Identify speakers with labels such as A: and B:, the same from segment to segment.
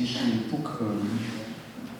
A: 其是不可允许的。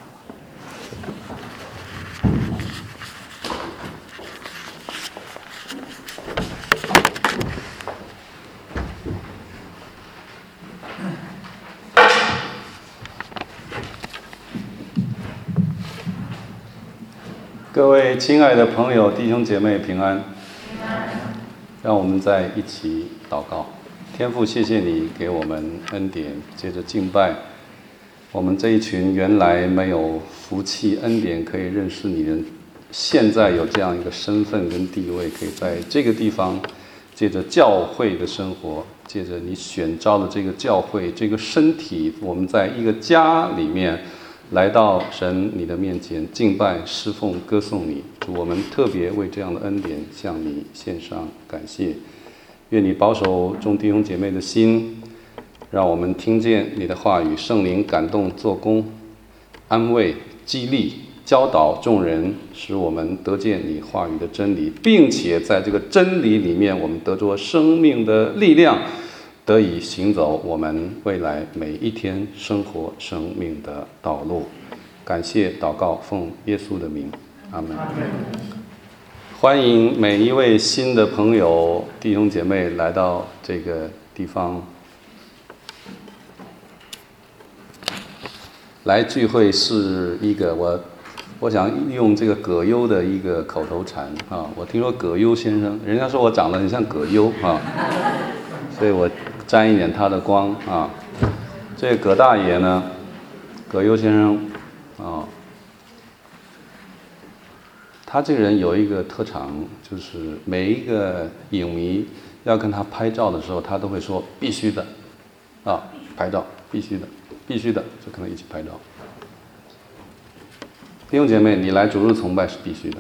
B: 各位亲爱的朋友、弟兄姐妹平安。让我们再一起祷告。天父，谢谢你给我们恩典，借着敬拜，我们这一群原来没有福气恩典可以认识你的人，现在有这样一个身份跟地位，可以在这个地方借着教会的生活，借着你选召的这个教会这个身体，我们在一个家里面来到神你的面前敬拜侍奉歌颂你。主，我们特别为这样的恩典向你献上感谢。愿你保守众弟兄姐妹的心，让我们听见你的话语，圣灵感动做工，安慰激励教导众人，使我们得见你话语的真理，并且在这个真理里面我们得着生命的力量，得以行走我们未来每一天生活生命的道路。感谢祷告，奉耶稣的名，阿们。欢迎每一位新的朋友弟兄姐妹来到这个地方。来聚会是一个我想用这个葛优的一个口头禅啊。我听说葛优先生，人家说我长得很像葛优啊，所以我沾一点他的光啊。这个葛大爷呢，葛优先生啊，他这个人有一个特长，就是每一个影迷要跟他拍照的时候，他都会说必须的啊，拍照必须的，必须的，就跟他一起拍照。弟兄姐妹，你来主日崇拜是必须的，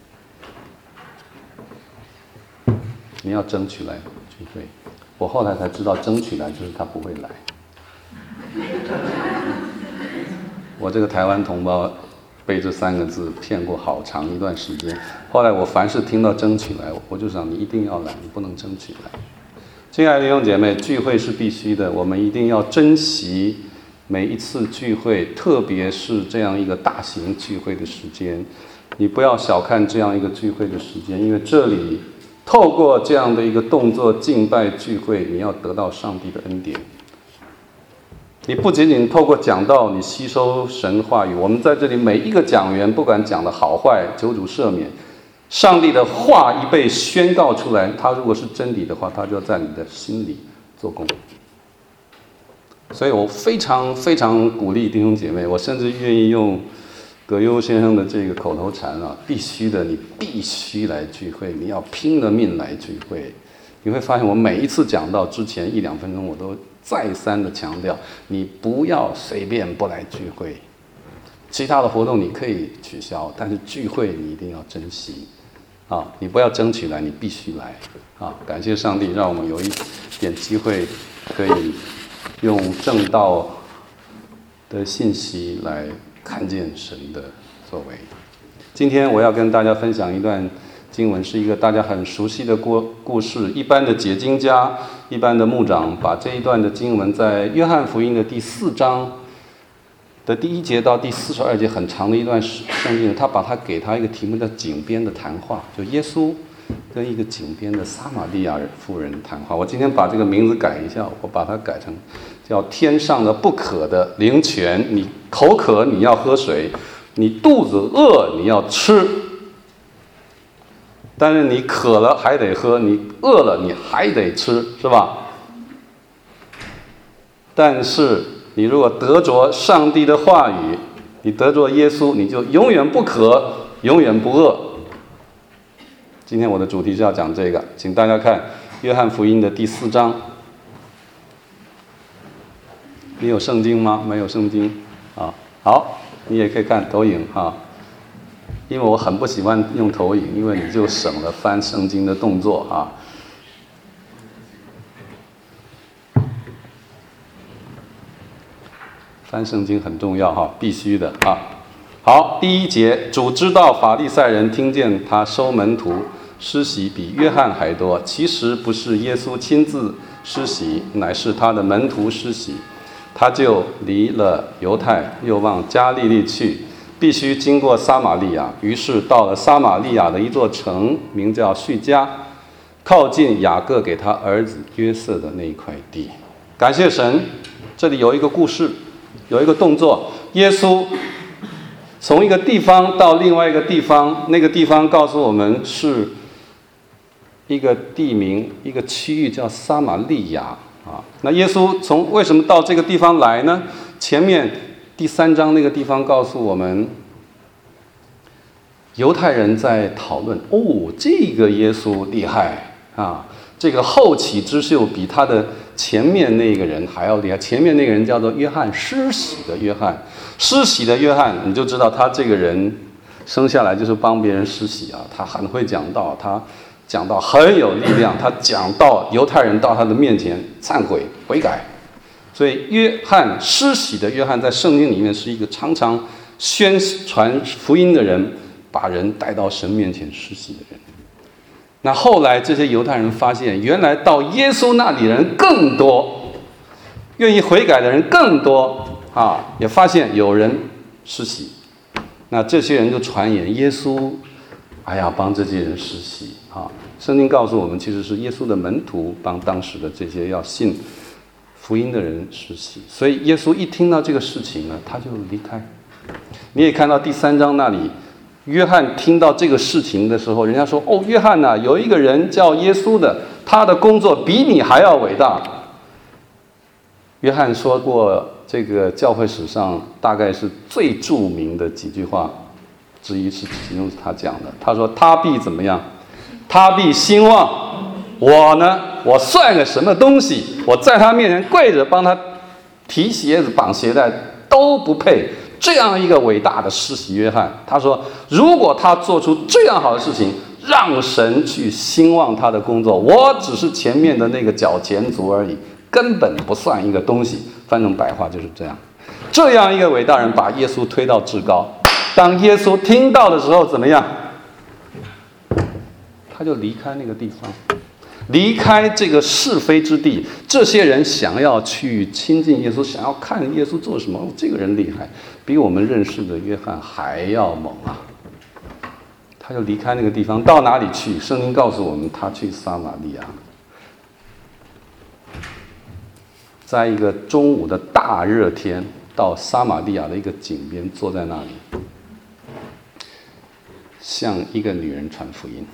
B: 你要争取来聚会。我后来才知道，争取来就是他不会来。我这个台湾同胞被这3个字骗过好长一段时间。后来我凡是听到争取来，我就想你一定要来，你不能争取来。亲爱的弟兄姐妹，聚会是必须的，我们一定要珍惜每一次聚会，特别是这样一个大型聚会的时间。你不要小看这样一个聚会的时间，因为这里透过这样的一个动作敬拜聚会，你要得到上帝的恩典。你不仅仅透过讲道你吸收神话语，我们在这里每一个讲员不管讲的好坏，求主赦免，上帝的话一被宣告出来，他如果是真理的话，他就要在你的心里做工。所以我非常非常鼓励弟兄姐妹，我甚至愿意用葛优先生的这个口头禅啊，必须的，你必须来聚会，你要拼了命来聚会。你会发现我每一次讲到之前1-2分钟，我都再三的强调，你不要随便不来聚会。其他的活动你可以取消，但是聚会你一定要珍惜啊！你不要争取来，你必须来啊！感谢上帝，让我们有一点机会可以用正道的信息来看见神的作为。今天我要跟大家分享一段经文，是一个大家很熟悉的故事。一般的解经家、一般的牧长把这一段的经文在约翰福音的第4章的第1节到第42节，很长的一段圣经，他把它给他一个题目叫井边的谈话，就耶稣跟一个井边的撒玛利亚妇人谈话。我今天把这个名字改一下，我把它改成叫天上的不渴的灵泉。你口渴你要喝水，你肚子饿你要吃，但是你渴了还得喝，你饿了你还得吃，是吧？但是你如果得着上帝的话语，你得着耶稣，你就永远不渴，永远不饿。今天我的主题是要讲这个，请大家看约翰福音的第4章。你有圣经吗？没有圣经啊？好，你也可以看投影啊。因为我很不喜欢用投影，因为你就省了翻圣经的动作啊。翻圣经很重要哈，必须的啊。好，第1节，主知道法利赛人听见他收门徒施洗比约翰还多，其实不是耶稣亲自施洗，乃是他的门徒施洗。 他就离了犹太，又往加利利去，必须经过撒玛利亚。于是到了撒玛利亚的一座城，名叫叙加，靠近雅各给他儿子约瑟的那一块地。感谢神，这里有一个故事，有一个动作。耶稣从一个地方到另外一个地方，那个地方告诉我们是一个地名，一个区域叫撒玛利亚啊。那耶稣为什么到这个地方来呢？前面第3章那个地方告诉我们，犹太人在讨论，这个耶稣厉害啊，这个后起之秀比他的前面那个人还要厉害。前面那个人叫做约翰，施洗的约翰。施洗的约翰，你就知道他这个人生下来就是帮别人施洗啊，他很会讲道，他讲道很有力量，他讲道犹太人到他的面前忏悔悔改。所以约翰，施洗的约翰在圣经里面是一个常常宣传福音的人，把人带到神面前施洗的人。那后来这些犹太人发现，原来到耶稣那里的人更多，愿意悔改的人更多啊，也发现有人施洗。那这些人就传言耶稣帮这些人施洗啊。圣经告诉我们，其实是耶稣的门徒帮当时的这些要信福音的人施洗。所以耶稣一听到这个事情呢，他就离开。你也看到第3章那里，约翰听到这个事情的时候，人家说，约翰啊，有一个人叫耶稣的，他的工作比你还要伟大。约翰说过，这个教会史上大概是最著名的几句话之一，是其中他讲的。他说他必怎么样？他必兴旺。我呢，我算个什么东西？我在他面前跪着，帮他提鞋子、绑鞋带都不配。这样一个伟大的施洗约翰，他说，如果他做出这样好的事情，让神去兴旺他的工作，我只是前面的那个脚前足而已，根本不算一个东西。翻成白话就是这样。这样一个伟大人把耶稣推到至高，当耶稣听到的时候怎么样？他就离开那个地方，离开这个是非之地。这些人想要去亲近耶稣，想要看耶稣做什么，这个人厉害，比我们认识的约翰还要猛啊。他就离开那个地方，到哪里去？圣经告诉我们，他去撒玛利亚。在一个中午的大热天，到撒玛利亚的一个井边，坐在那里，向一个女人传福音。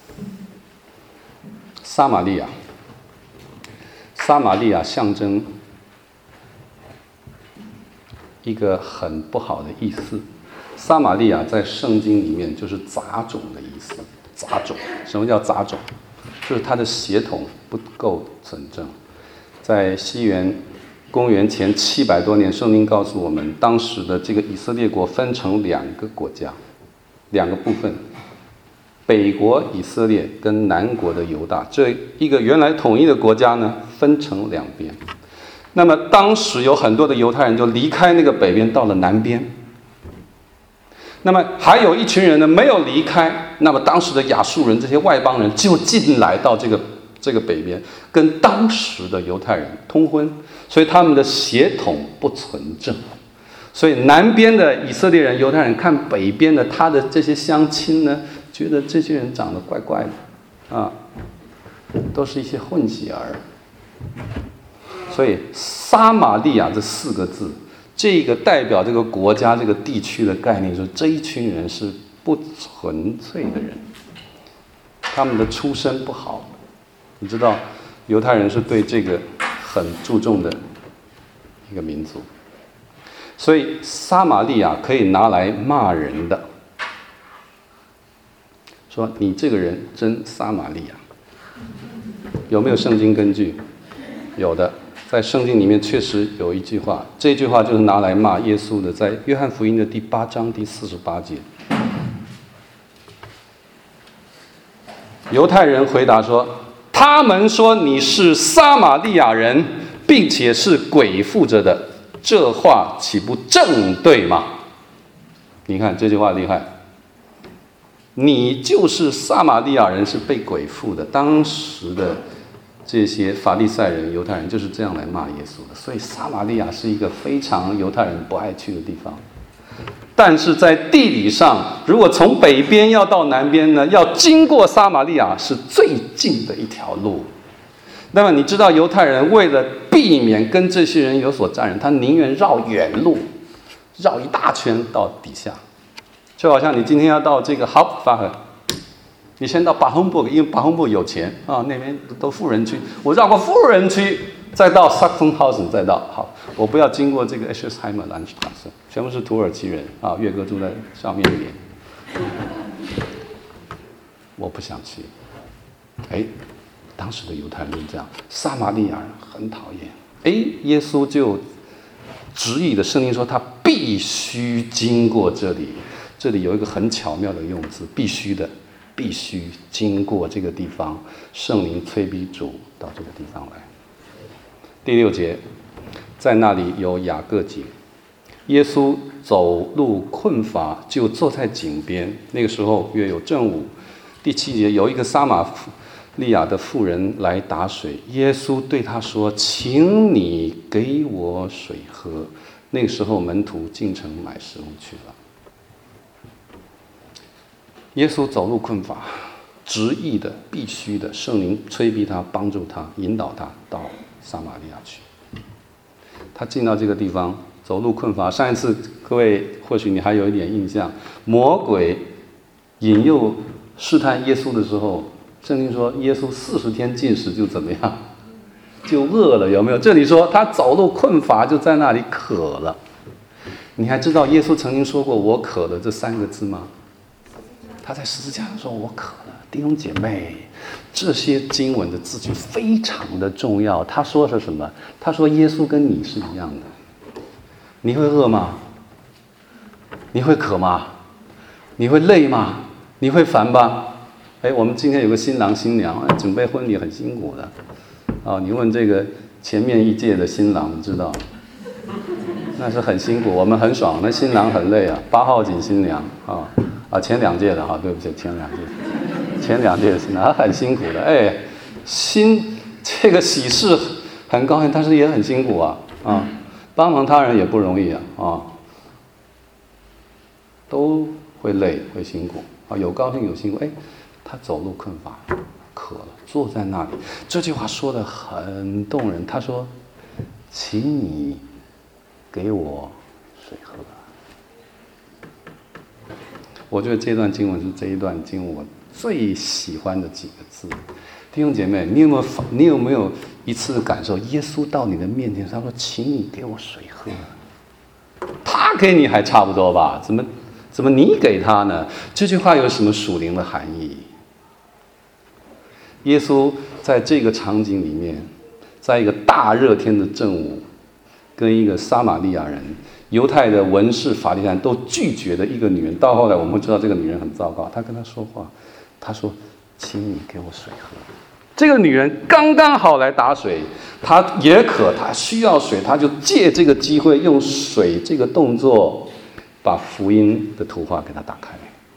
B: 撒玛利亚，撒玛利亚象征一个很不好的意思。撒玛利亚在圣经里面就是杂种的意思。杂种，什么叫杂种？就是他的血统不够纯正。在公元前700多年，圣经告诉我们，当时的这个以色列国分成2个国家，2个部分，北国以色列跟南国的犹大，这一个原来统一的国家呢，分成2边。那么当时有很多的犹太人就离开那个北边，到了南边。那么还有一群人呢没有离开，那么当时的亚述人这些外邦人就进来到这个北边，跟当时的犹太人通婚，所以他们的血统不纯正。所以南边的以色列人、犹太人看北边的他的这些乡亲呢，觉得这些人长得怪怪的啊，都是一些混血儿。所以撒玛利亚这4个字，这个代表这个国家、这个地区的概念，说这一群人是不纯粹的人，他们的出身不好。你知道，犹太人是对这个很注重的一个民族，所以撒玛利亚可以拿来骂人的，说你这个人真撒玛利亚。有没有圣经根据？有的，在圣经里面确实有一句话，这句话就是拿来骂耶稣的，在约翰福音的第8章第48节。犹太人回答说，他们说你是撒玛利亚人，并且是鬼附着的，这话岂不正对吗？你看这句话厉害，你就是撒玛利亚人，是被鬼附的。当时的这些法利赛人、犹太人就是这样来骂耶稣的。所以撒玛利亚是一个非常犹太人不爱去的地方。但是在地理上，如果从北边要到南边呢，要经过撒玛利亚是最近的一条路。那么你知道犹太人为了避免跟这些人有所沾染，他宁愿绕远路，绕一大圈到底下。就好像你今天要到这个 Hauptwache， 你先到巴洪布，因为巴洪布有钱啊，那边都富人区，我绕过富人区，再到 Sachsenhausen， 再到好，我不要经过这个 Eschesheimer Landstraße， 全部是土耳其人啊，岳哥住在上面一点，我不想去。哎，当时的犹太人就这样，撒玛利亚人很讨厌。哎，耶稣就执意的，圣经说他必须经过这里。这里有一个很巧妙的用字，必须的，必须经过这个地方，圣灵催逼主到这个地方来。第6节，在那里有雅各井，耶稣走路困乏，就坐在井边。那个时候约有正午。第7节，有一个撒玛利亚的妇人来打水，耶稣对他说：“请你给我水喝。”那个时候门徒进城买食物去了。耶稣走路困乏，执意的、必须的，圣灵催逼他、帮助他、引导他到撒玛利亚去。他进到这个地方，走路困乏。上一次各位或许你还有一点印象，魔鬼引诱试探耶稣的时候，圣经说耶稣40天禁食就怎么样，就饿了，有没有？这里说他走路困乏，就在那里渴了。你还知道耶稣曾经说过"我渴了"这3个字吗？他在十字架上说我渴了。弟兄姐妹，这些经文的字句非常的重要。他说是什么？他说耶稣跟你是一样的。你会饿吗？你会渴吗？你会累吗？你会烦吧？我们今天有个新郎新娘，准备婚礼很辛苦的。你问这个前面一届的新郎，你知道，那是很辛苦，我们很爽，那新郎很累啊。8号井新娘前2届的对不起，前2届的新郎很辛苦的。这个喜事很高兴，但是也很辛苦帮忙他人也不容易都会累会辛苦有高兴有辛苦。他走路困乏，渴了，坐在那里。这句话说得很动人。他说：“请你给我水喝。”我觉得这段经文是这一段经文我最喜欢的几个字。弟兄姐妹，你有没有一次感受，耶稣到你的面前，他说：“请你给我水喝。”他给你还差不多吧？怎么你给他呢？这句话有什么属灵的含义？耶稣在这个场景里面，在一个大热天的正午，跟一个撒玛利亚人、犹太的文士、法利赛人都拒绝的一个女人。到后来我们知道这个女人很糟糕，她跟他说话，她说：“请你给我水喝。”这个女人刚刚好来打水，她也渴，她需要水，她就借这个机会用水这个动作，把福音的图画给她打开。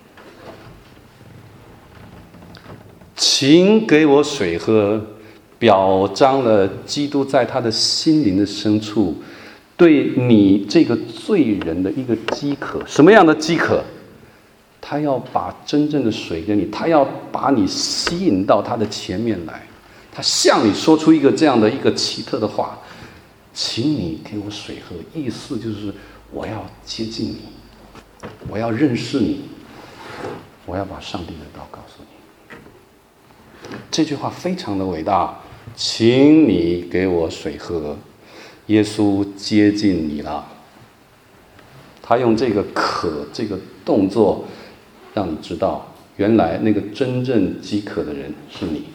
B: 请给我水喝，表彰了基督在他的心灵的深处对你这个罪人的一个饥渴。什么样的饥渴？他要把真正的水给你，他要把你吸引到他的前面来，他向你说出一个这样的一个奇特的话：请你给我水喝。意思就是我要接近你，我要认识你，我要把上帝的道告诉你。这句话非常的伟大，请你给我水喝。耶稣接近你了，他用这个渴这个动作让你知道，原来那个真正饥渴的人是你。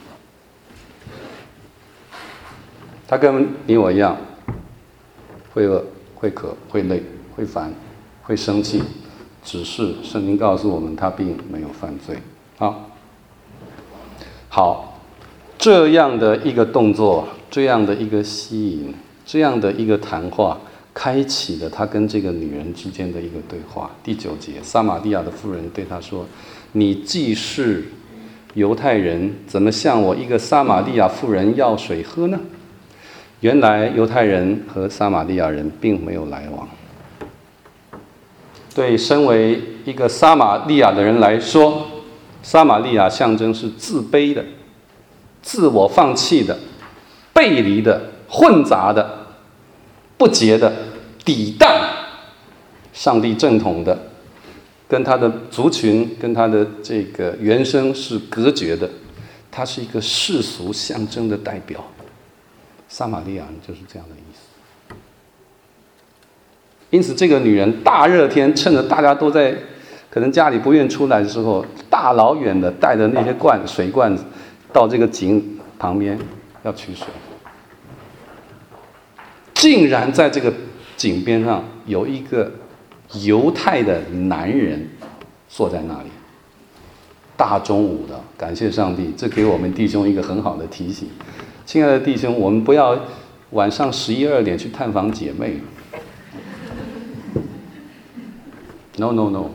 B: 他跟你我一样，会饿会渴会累会烦会生气，只是圣经告诉我们他并没有犯罪。好，这样的一个动作，这样的一个吸引，这样的一个谈话，开启了他跟这个女人之间的一个对话。第9节，撒玛利亚的妇人对他说：“你既是犹太人怎么向我一个撒玛利亚妇人要水喝呢？”原来犹太人和撒玛利亚人并没有来往。对身为一个撒玛利亚的人来说，撒玛利亚象征是自卑的、自我放弃的、背离的、混杂的、不洁的、抵挡上帝正统的，跟他的族群、跟他的这个原生是隔绝的。他是一个世俗象征的代表。撒玛利亚人就是这样的意思。因此这个女人大热天，趁着大家都在可能家里不愿出来的时候，大老远的带着那些水罐子到这个井旁边要取水，竟然在这个井边上有一个犹太的男人坐在那里。大中午的，感谢上帝，这给我们弟兄一个很好的提醒。亲爱的弟兄，我们不要晚上11、12点去探访姐妹。No no no。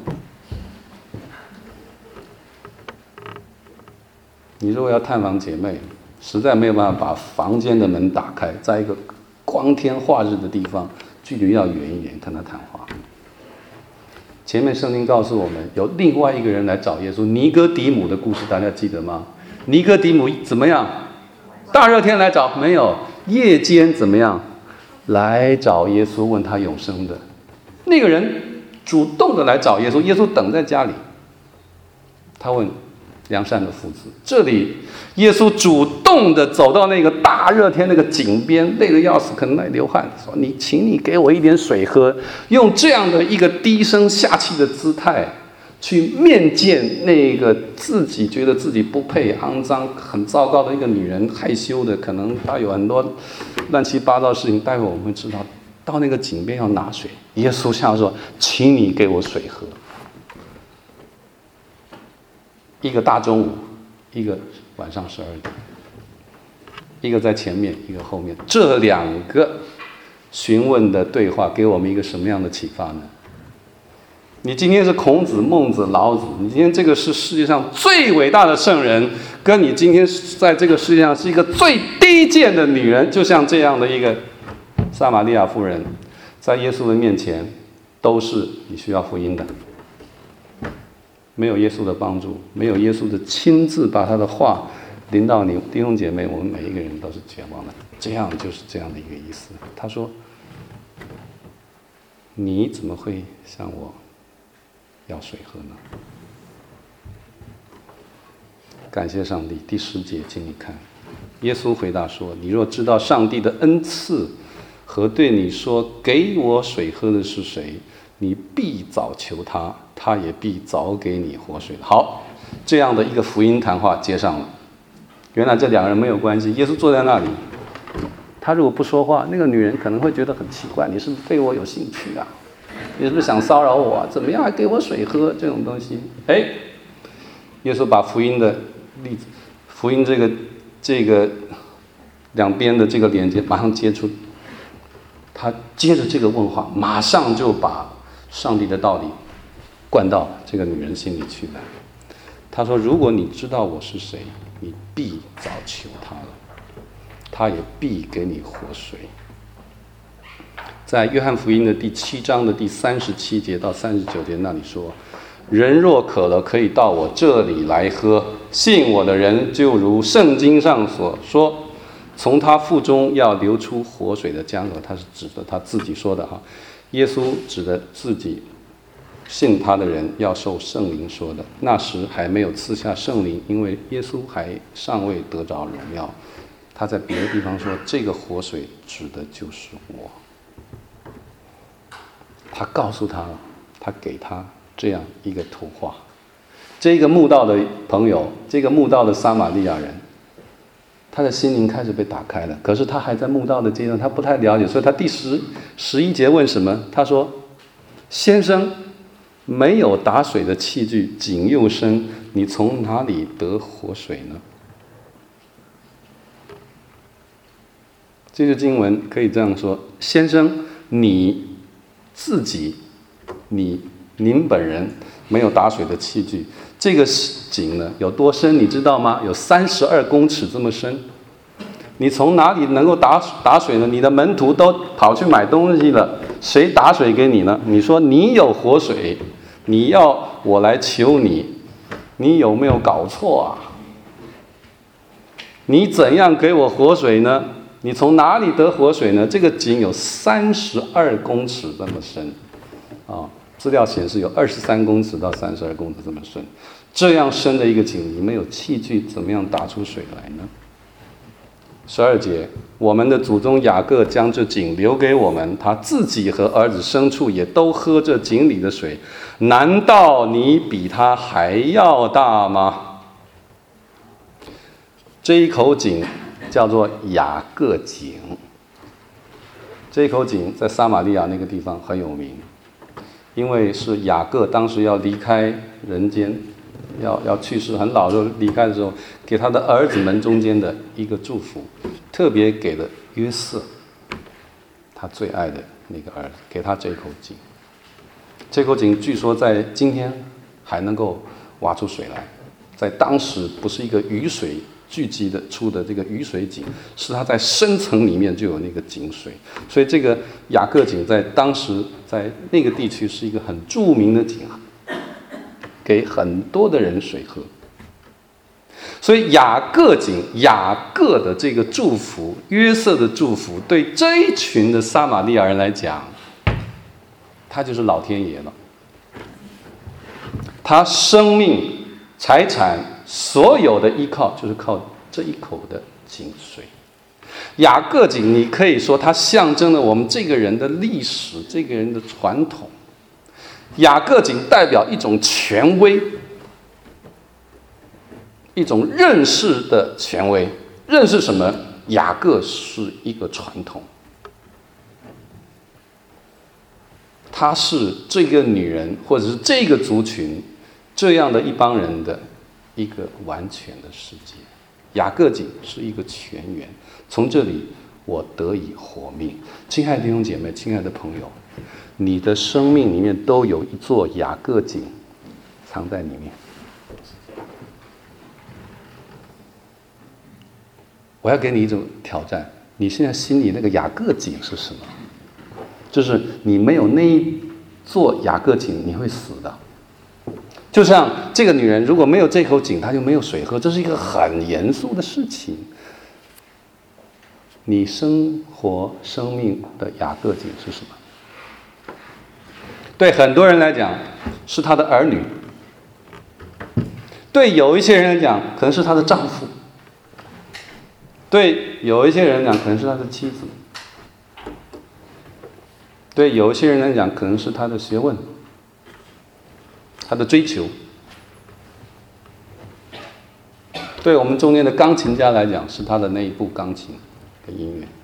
B: 你如果要探访姐妹，实在没有办法把房间的门打开，在一个光天化日的地方，距离要远一点跟他谈话。前面圣经告诉我们，有另外一个人来找耶稣，尼哥底母的故事，大家记得吗？尼哥底母怎么样？大热天来找没有？夜间怎么样？来找耶稣，问他永生的那个人主动的来找耶稣，耶稣等在家里。他问良善的父子，这里耶稣主动的走到那个大热天那个井边，累得要死，可能在流汗，说：“请你给我一点水喝。”用这样的一个低声下气的姿态，去面见那个自己觉得自己不配、肮脏、很糟糕的一个女人，害羞的，可能她有很多乱七八糟的事情。待会我们会知道，到那个井边要拿水，耶稣向说：“请你给我水喝。”一个大中午，一个晚上12点，一个在前面，一个后面。这两个询问的对话给我们一个什么样的启发呢？你今天是孔子、孟子、老子，你今天这个是世界上最伟大的圣人，跟你今天在这个世界上是一个最低贱的女人，就像这样的一个撒玛利亚妇人，在耶稣的面前，都是你需要福音的。没有耶稣的帮助，没有耶稣的亲自把他的话临到你弟兄姐妹，我们每一个人都是绝望的。这样就是这样的一个意思。他说：“你怎么会向我要水喝呢？”感谢上帝。第10节，请你看，耶稣回答说：“你若知道上帝的恩赐和对你说给我水喝的是谁，你必早求他，他也必早给你活水。”好，这样的一个福音谈话接上了。原来这两个人没有关系，耶稣坐在那里，他如果不说话，那个女人可能会觉得很奇怪，你是不是对我有兴趣啊？你是不是想骚扰我啊？怎么样还给我水喝？这种东西，耶稣把福音的例子，福音这个两边的这个连接马上接出，他接着这个问话，马上就把上帝的道理灌到这个女人心里去了。他说：“如果你知道我是谁，你必早求他了，他也必给你活水。”在约翰福音的第7章的第37节到39节那里说：“人若渴了，可以到我这里来喝。信我的人，就如圣经上所说，从他腹中要流出活水的江河。”他是指的他自己说的哈，耶稣指的自己信他的人要受圣灵说的。那时还没有赐下圣灵，因为耶稣还尚未得着荣耀。他在别的地方说，这个活水指的就是我。他告诉他了，他给他这样一个图画。这个慕道的朋友，这个慕道的撒玛利亚人，他的心灵开始被打开了。可是他还在慕道的阶段，他不太了解，所以他第11节问什么？他说：“先生，没有打水的器具，井又深，你从哪里得活水呢？”这句经文可以这样说：先生，你自己，你您本人没有打水的器具。这个井呢有多深你知道吗？有32公尺这么深。你从哪里能够打水呢？你的门徒都跑去买东西了，谁打水给你呢？你说你有活水，你要我来求你，你有没有搞错啊？你怎样给我活水呢？你从哪里得活水呢？这个井有32公尺这么深，资料显示有23公尺到32公尺这么深。这样深的一个井，你没有器具，怎么样打出水来呢？12节，我们的祖宗雅各将这井留给我们，他自己和儿子牲畜也都喝这井里的水。难道你比他还要大吗？这一口井叫做雅各井。这一口井在撒玛利亚那个地方很有名，因为是雅各当时要离开人间，要去世很老的时候离开的时候，给他的儿子们中间的一个祝福，特别给了约瑟，他最爱的那个儿子，给他这口井。这口井据说在今天还能够挖出水来，在当时不是一个雨水聚集的出的这个雨水井，是它在深层里面就有那个井水，所以这个雅各井在当时在那个地区是一个很著名的井，给很多的人水喝。所以雅各井，雅各的这个祝福，约瑟的祝福，对这一群的撒玛利亚人来讲，他就是老天爷了。他生命、财产所有的依靠，就是靠这一口的井水。雅各井，你可以说它象征了我们这个人的历史，这个人的传统。雅各井代表一种权威，一种认识的权威。认识什么？雅各是一个传统，她是这个女人或者是这个族群这样的一帮人的一个完全的世界。雅各井是一个泉源，从这里我得以活命。亲爱的弟兄姐妹，亲爱的朋友，你的生命里面都有一座雅各井藏在里面。我要给你一种挑战，你现在心里那个雅各井是什么？就是你没有那一座雅各井，你会死的。就像这个女人如果没有这口井，她就没有水喝，这是一个很严肃的事情。你生活生命的雅各井是什么？对很多人来讲是她的儿女，对有一些人来讲可能是她的丈夫，对有一些人来讲可能是她的妻子，对有一些人来讲可能是他的学问，他的追求。对我们中间的钢琴家来讲，是他的那一部钢琴的音乐。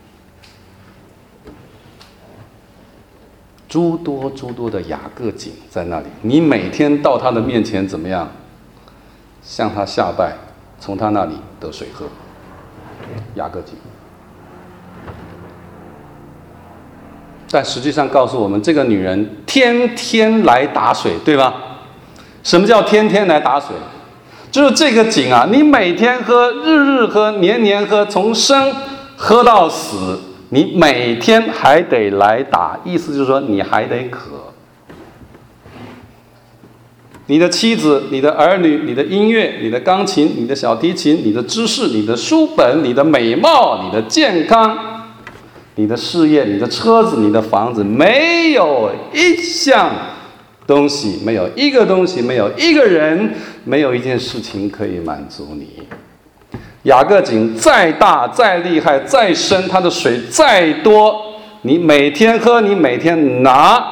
B: 诸多的雅各井在那里，你每天到他的面前怎么样？向他下拜，从他那里得水喝。雅各井。但实际上告诉我们，这个女人天天来打水，对吧？什么叫天天来打水？就是这个井啊，你每天喝，日喝，年喝，从生喝到死，你每天还得来打，意思就是说你还得渴。你的妻子、你的儿女、你的音乐、你的钢琴、你的小提琴、你的知识、你的书本、你的美貌、你的健康、你的事业、你的车子、你的房子，没有一项东西，没有一个东西，没有一个人，没有一件事情可以满足你。雅各井再大、再厉害、再深，它的水再多，你每天喝，你每天拿，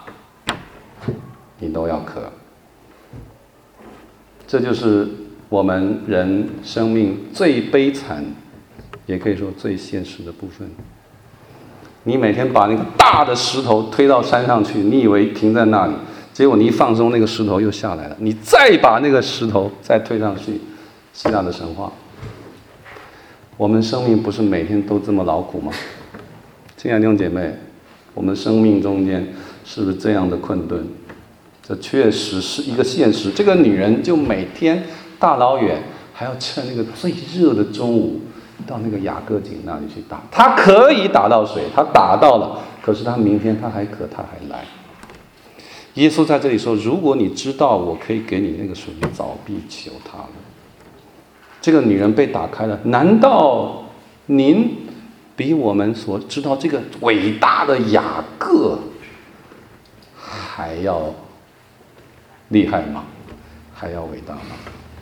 B: 你都要渴。这就是我们人生命最悲惨，也可以说最现实的部分。你每天把那个大的石头推到山上去，你以为停在那里，结果你一放松，那个石头又下来了。你再把那个石头再推上去，希腊的神话。我们生命不是每天都这么劳苦吗？亲爱的弟兄姐妹，我们生命中间是不是这样的困顿？ 这确实是一个现实。这个女人就每天大老远还要趁那个最热的中午到那个雅各井那里去打，她可以打到水，她打到了，可是她明天她还渴，她还来。耶稣在这里说，如果你知道我可以给你那个水，你早必求他了。这个女人被打开了，难道您比我们所知道这个伟大的雅各还要厉害吗？还要伟大吗？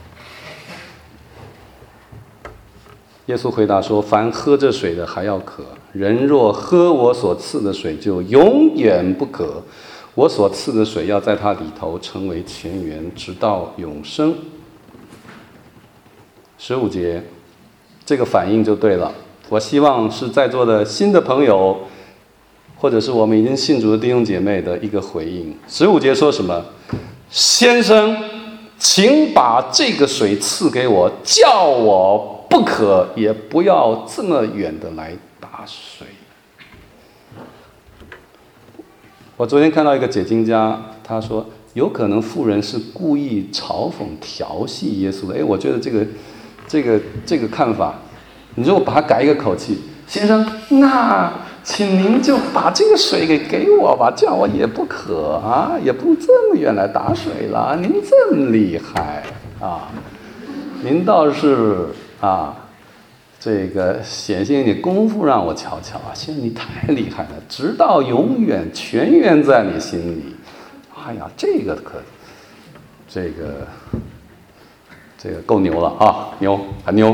B: 耶稣回答说，凡喝这水的还要渴，人若喝我所赐的水，就永远不渴。我所赐的水要在它里头成为泉源，直到永生。15节，这个反应就对了。我希望是在座的新的朋友，或者是我们已经信主的弟兄姐妹的一个回应。15节说什么？先生，请把这个水赐给我，叫我不渴，也不要这么远的来打水。我昨天看到一个解经家，他说有可能妇人是故意嘲讽调戏耶稣的。我觉得这个看法，你如果把它改一个口气，先生，那请您就把这个水给我吧，叫我也不渴啊，也不这么远来打水了。您这么厉害啊，您倒是这个显现一点功夫让我瞧瞧啊！先生，你太厉害了，直到永远，全源在你心里。哎呀，这个够牛了啊，牛，很牛。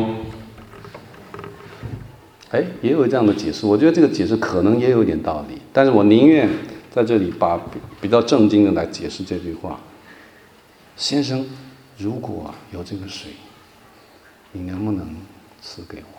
B: 也有这样的解释，我觉得这个解释可能也有点道理，但是我宁愿在这里把比较正经的来解释这句话。先生，如果有这个水，你能不能赐给我？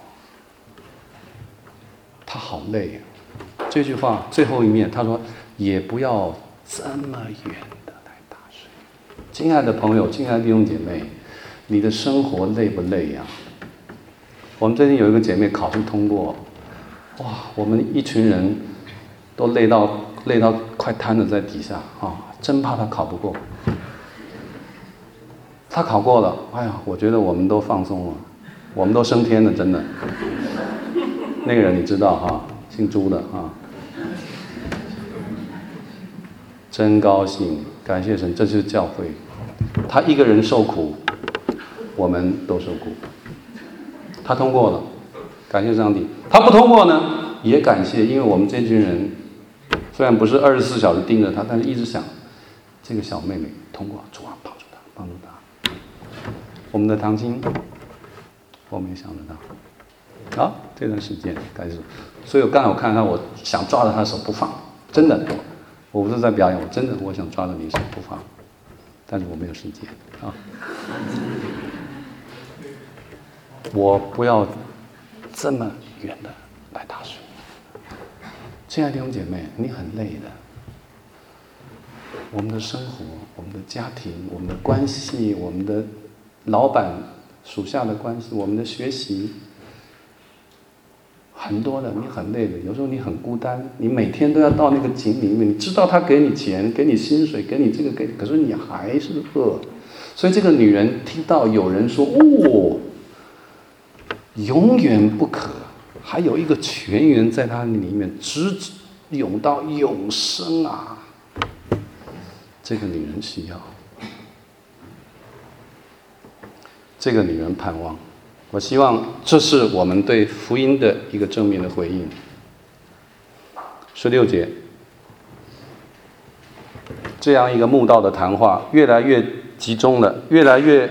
B: 他好累啊。这句话最后一面他说，也不要这么远的来打水。亲爱的朋友，亲爱的弟兄姐妹，你的生活累不累呀？我们最近有一个姐妹考试通过，哇，我们一群人都累到快瘫了在底下啊，真怕她考不过。她考过了，哎呀，我觉得我们都放松了，我们都升天了，真的。那个人你知道哈，姓朱的啊，真高兴，感谢神，这就是教会。他一个人受苦，我们都受苦。他通过了，感谢上帝。他不通过呢，也感谢，因为我们这群人虽然不是24小时盯着他，但是一直想这个小妹妹通过，主啊，帮助她，帮助她。我们的堂亲，我们也想得到。这段时间感谢主，所以我刚才我看到我想抓着他的手不放，真的，我不是在表演，我真的我想抓着你手不放，但是我没有时间啊。我不要这么远的来打水。亲爱的弟兄姐妹，你很累的。我们的生活，我们的家庭，我们的关系，我们的老板属下的关系，我们的学习，很多的，你很累的。有时候你很孤单，你每天都要到那个井里面，你知道他给你钱，给你薪水，给你这个给你，可是你还是饿。所以这个女人听到有人说，永远不渴，还有一个泉源在它里面直涌到永生啊！这个女人需要，这个女人盼望。我希望这是我们对福音的一个正面的回应。16节，这样一个慕道的谈话越来越集中了，越来越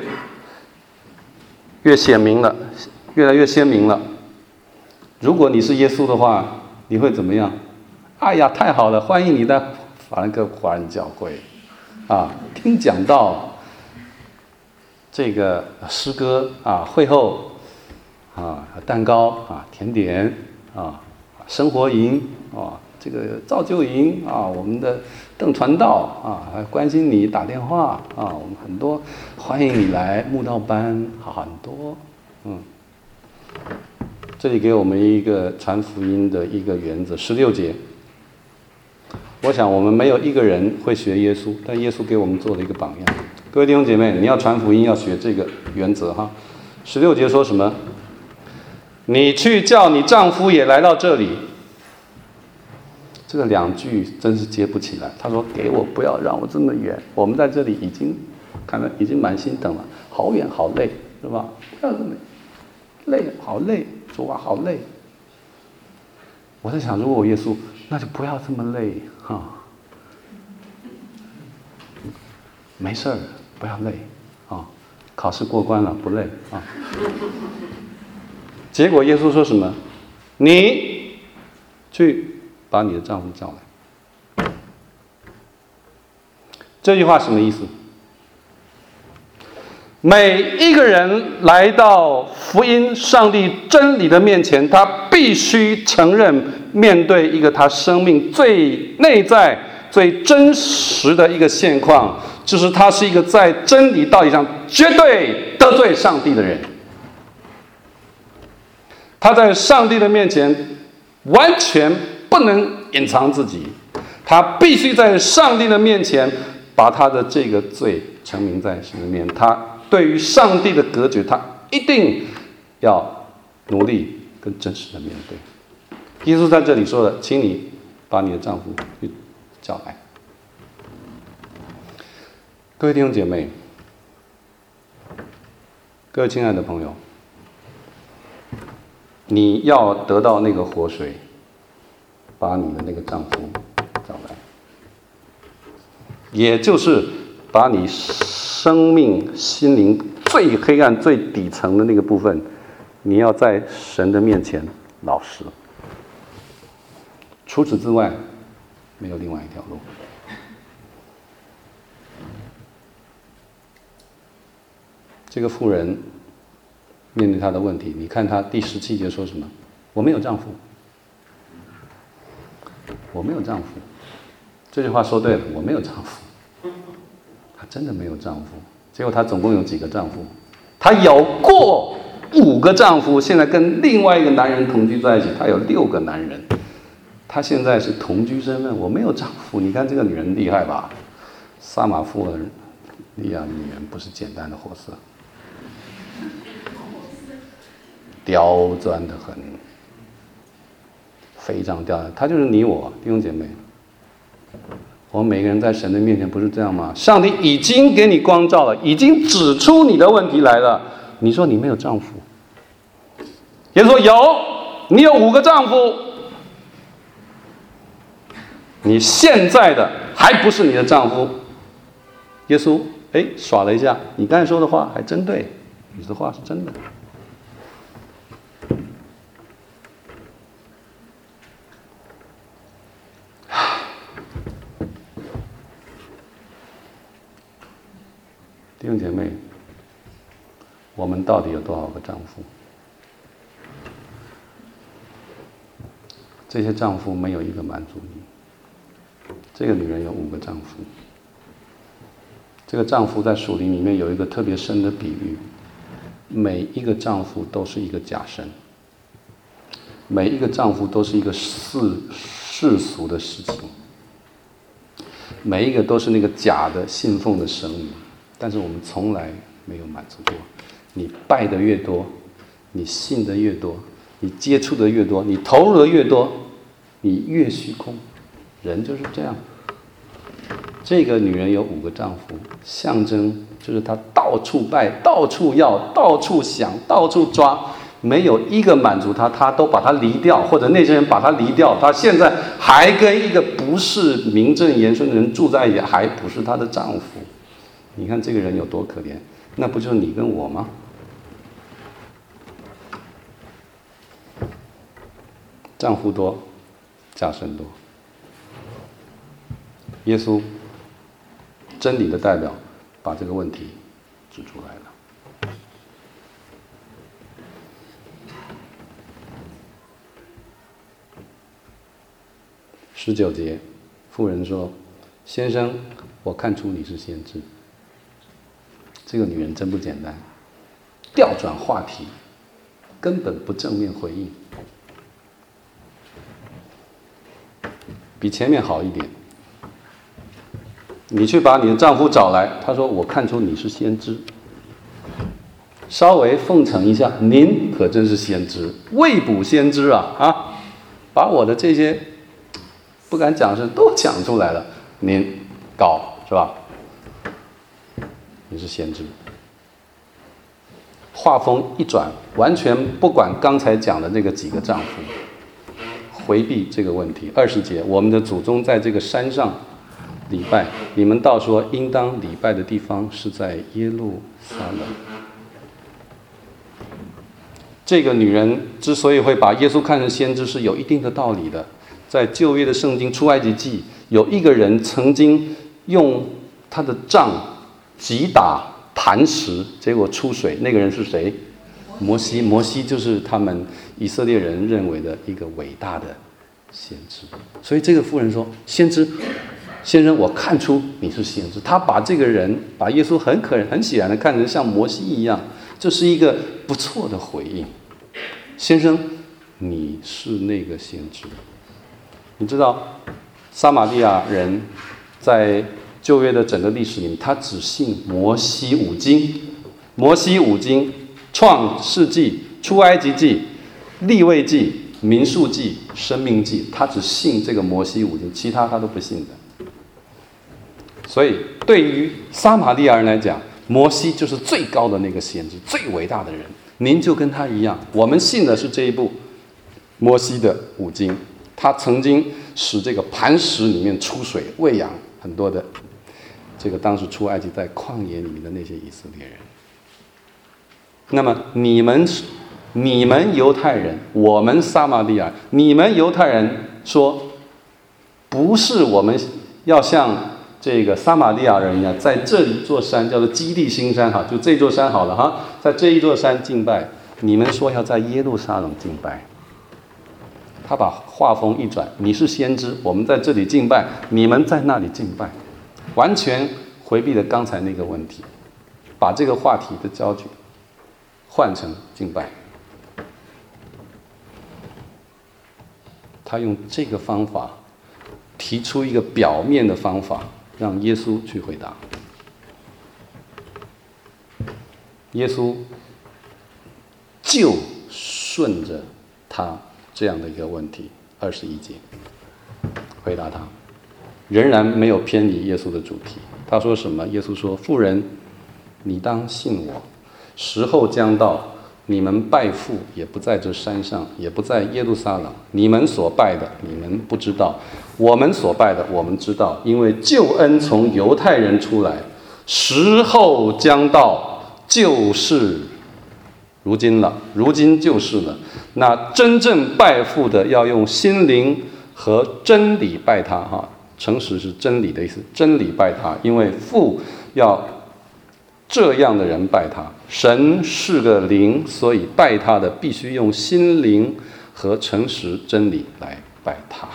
B: 显明了。越来越鲜明了。如果你是耶稣的话，你会怎么样？哎呀，太好了，欢迎你在法兰克福华人教会听讲道，这个诗歌会后蛋糕甜点生活营这个造就营我们的邓传道还关心你打电话我们很多欢迎你来慕道班很多这里给我们一个传福音的一个原则。16节， 我想我们没有一个人会学耶稣，但耶稣给我们做了一个榜样。各位弟兄姐妹，你要传福音要学这个原则哈。16节说什么？你去叫你丈夫也来到这里。这个2句真是接不起来。他说：“给我，不要让我这么远。我们在这里已经蛮心疼了，好远好累，是吧？不要这么累，好累，主啊，好累。”我在想，如果我耶稣，那就不要这么累哈。没事儿，不要累啊。考试过关了，不累啊。结果耶稣说什么？你去把你的丈夫叫来。这句话什么意思？每一个人来到福音、上帝真理的面前，他必须承认面对一个他生命最内在、最真实的一个现况，就是他是一个在真理道理上绝对得罪上帝的人。他在上帝的面前完全不能隐藏自己，他必须在上帝的面前把他的这个罪陈明在神的面前。他对于上帝的隔绝，他一定要努力跟真实的面对。耶稣在这里说了：“请你把你的丈夫去叫来。”各位弟兄姐妹，各位亲爱的朋友，你要得到那个活水，把你的那个丈夫找来，也就是把你生命心灵最黑暗最底层的那个部分，你要在神的面前老实。除此之外，没有另外一条路。这个妇人面对她的问题，你看她第17节说什么？我没有丈夫，我没有丈夫。这句话说对了，我没有丈夫。她真的没有丈夫。结果她总共有几个丈夫？她有过5个丈夫，现在跟另外一个男人同居在一起，她有6个男人。她现在是同居身份，我没有丈夫。你看这个女人厉害吧？撒玛富尔利亚的女人不是简单的货色，刁钻的很，非常刁钻。她就是你我弟兄姐妹，我们每个人在神的面前不是这样吗？上帝已经给你光照了，已经指出你的问题来了。你说你没有丈夫，耶稣说有，你有5个丈夫。你现在的还不是你的丈夫。耶稣耍了一下，你刚才说的话还真对，你的话是真的。弟兄姐妹，我们到底有多少个丈夫？这些丈夫没有一个满足你。这个女人有5个丈夫。这个丈夫在属灵里面有一个特别深的比喻，每一个丈夫都是一个假神，每一个丈夫都是一个世俗的事情，每一个都是那个假的信奉的神明，但是我们从来没有满足过。你拜的越多，你信的越多，你接触的越多，你投入的越多，你越虚空。人就是这样。这个女人有5个丈夫，象征就是她到处拜，到处要，到处想，到处抓，没有一个满足她，她都把她离掉，或者那些人把她离掉，她现在还跟一个不是名正言顺的人住在一起，还不是她的丈夫。你看这个人有多可怜，那不就是你跟我吗？丈夫多，假神多。耶稣真理的代表把这个问题指出来了。19节，妇人说：“先生，我看出你是先知。”这个女人真不简单，调转话题，根本不正面回应，比前面好一点。 你去把你的丈夫找来。他说：我看出你是先知。稍微奉承一下，您可真是先知，未卜先知啊！把我的这些不敢讲是都讲出来了，您高是吧？你是先知。话锋一转，完全不管刚才讲的那个几个丈夫，回避这个问题。20节，我们的祖宗在这个山上礼拜，你们倒说应当礼拜的地方是在耶路撒冷。这个女人之所以会把耶稣看成先知，是有一定的道理的。在旧约的圣经出埃及记，有一个人曾经用他的杖击打磐石，结果出水。那个人是谁？摩西。摩西就是他们以色列人认为的一个伟大的先知。所以这个妇人说：先知先生，我看出你是先知。他把这个人，把耶稣很显然的看成像摩西一样，这是一个不错的回应。先生，你是那个先知。你知道撒玛利亚人在旧约的整个历史里面，他只信摩西五经。摩西五经，创世纪、出埃及记、利未记、民数记、生命记，他只信这个摩西五经，其他他都不信的。所以对于撒玛利亚人来讲，摩西就是最高的那个先知，最伟大的人。您就跟他一样，我们信的是这一部摩西的五经。他曾经使这个磐石里面出水，喂养很多的这个当时出埃及在旷野里面的那些以色列人。那么你们犹太人，我们撒玛利亚，你们犹太人说，不是我们要像这个撒玛利亚人一样，在这一座山叫做基利新山哈，就这座山好了哈，在这一座山敬拜。你们说要在耶路撒冷敬拜。他把话锋一转，你是先知，我们在这里敬拜，你们在那里敬拜，完全回避了刚才那个问题，把这个话题的焦距换成敬拜。他用这个方法提出一个表面的方法，让耶稣去回答。耶稣就顺着他这样的一个问题，21节回答他，仍然没有偏离耶稣的主题。他说什么？耶稣说：妇人，你当信我，时候将到，你们拜父也不在这山上，也不在耶路撒冷。你们所拜的，你们不知道；我们所拜的，我们知道，因为救恩从犹太人出来，时候将到，就是如今了，如今就是了。那真正拜父的，要用心灵和真理拜他哈。诚实是真理的意思，真理拜他，因为父要这样的人拜他。神是个灵，所以拜他的必须用心灵和诚实真理来拜他。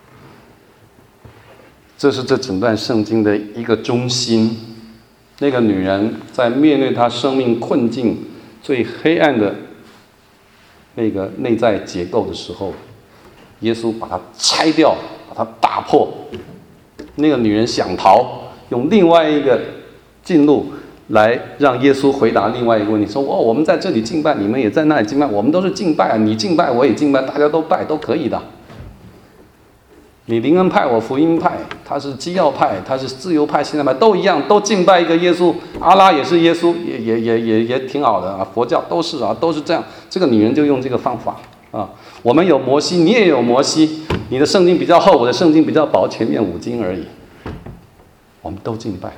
B: 这是这整段圣经的一个中心。那个女人在面对她生命困境最黑暗的那个内在结构的时候，耶稣把它拆掉，把它打破。那个女人想逃，用另外一个进路来让耶稣回答另外一个问题，说：我们在这里敬拜，你们也在那里敬拜，我们都是敬拜啊，你敬拜我也敬拜，大家都拜，都可以的。你灵恩派，我福音派，他是基要派，他是自由派、现代派，都一样，都敬拜一个耶稣。阿拉也是耶稣，也挺好的啊。佛教都是啊，都是这样。这个女人就用这个方法啊。我们有摩西，你也有摩西，你的圣经比较厚，我的圣经比较薄，前面5经而已。我们都敬拜。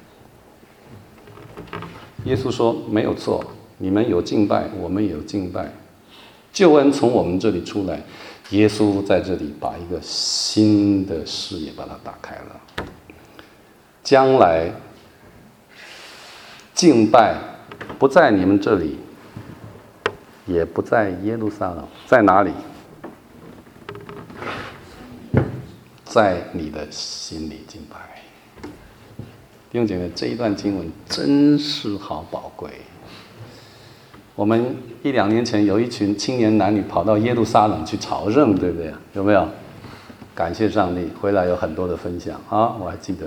B: 耶稣说没有错，你们有敬拜，我们也有敬拜。救恩从我们这里出来。耶稣在这里把一个新的视野把它打开了。将来敬拜不在你们这里，也不在耶路撒冷，在哪里？在你的心里敬拜。弟兄姐妹，这一段经文真是好宝贵。我们1-2年前有一群青年男女跑到耶路撒冷去朝圣，对不对？有没有？感谢上帝，回来有很多的分享啊！我还记得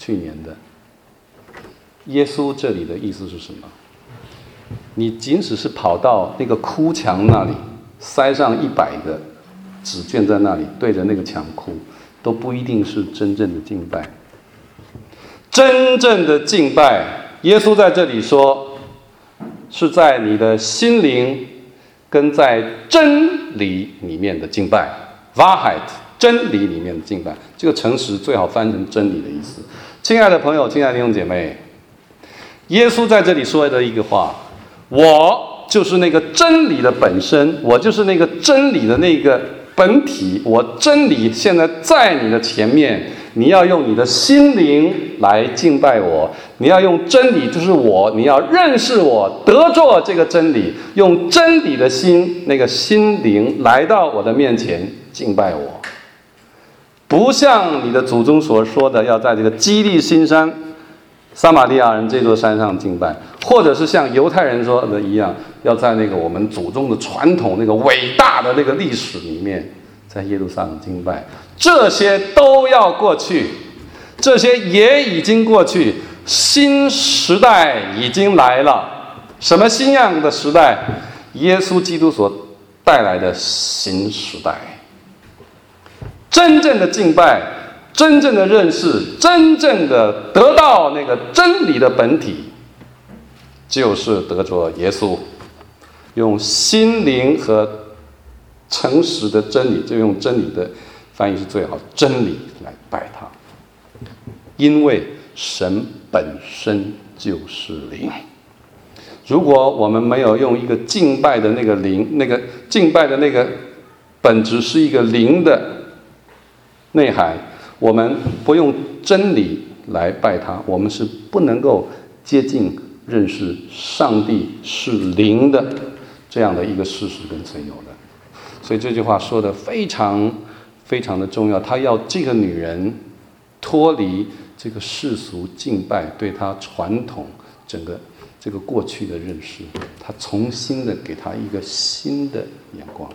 B: 去年的。耶稣这里的意思是什么？你即使是跑到那个哭墙那里，塞上100个纸卷在那里，对着那个墙哭，都不一定是真正的敬拜。真正的敬拜，耶稣在这里说，是在你的心灵跟在真理里面的敬拜。Wahrheit， 真理里面的敬拜，这个诚实最好翻成真理的意思。亲爱的朋友，亲爱的弟兄姐妹，耶稣在这里说的一个话，我就是那个真理的本身，我就是那个真理的那个本体，我真理现在在你的前面，你要用你的心灵来敬拜我，你要用真理就是我，你要认识我，得着这个真理，用真理的心，那个心灵来到我的面前敬拜我。不像你的祖宗所说的，要在这个基利心山撒玛利亚人这座山上敬拜，或者是像犹太人说的一样，要在那个我们祖宗的传统那个伟大的那个历史里面，在耶路撒冷敬拜。这些都要过去，这些也已经过去，新时代已经来了。什么新样的时代？耶稣基督所带来的新时代。真正的敬拜，真正的认识，真正的得到那个真理的本体，就是得着耶稣，用心灵和诚实的真理，就用真理的翻译是最好，真理来拜他。因为神本身就是灵。如果我们没有用一个敬拜的那个灵，那个敬拜的那个本质是一个灵的内涵，我们不用真理来拜他，我们是不能够接近认识上帝是灵的这样的一个事实跟存有的。所以这句话说的非常非常的重要，他要这个女人脱离这个世俗敬拜对他传统整个这个过去的认识，他重新的给他一个新的眼光。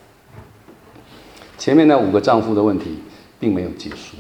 B: 前面那5个丈夫的问题并没有结束，